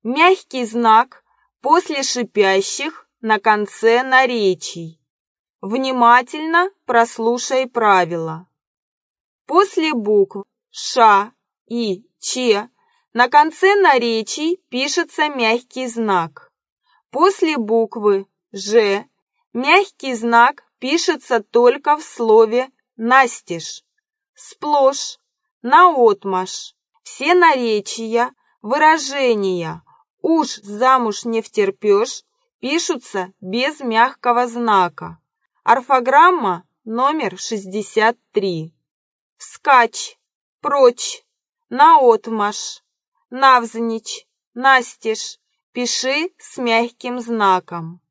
Мягкий знак после шипящих на конце наречий. Внимательно прослушай правила. После букв Ш и Ч на конце наречий пишется мягкий знак. После буквы Ж мягкий знак пишется только в слове «настежь», сплошь, наотмашь. Все наречия, выражения «уж замуж не втерпешь» пишутся без мягкого знака. Орфограмма номер 63. Вскачь, прочь, наотмашь, навзничь, настежь пиши с мягким знаком.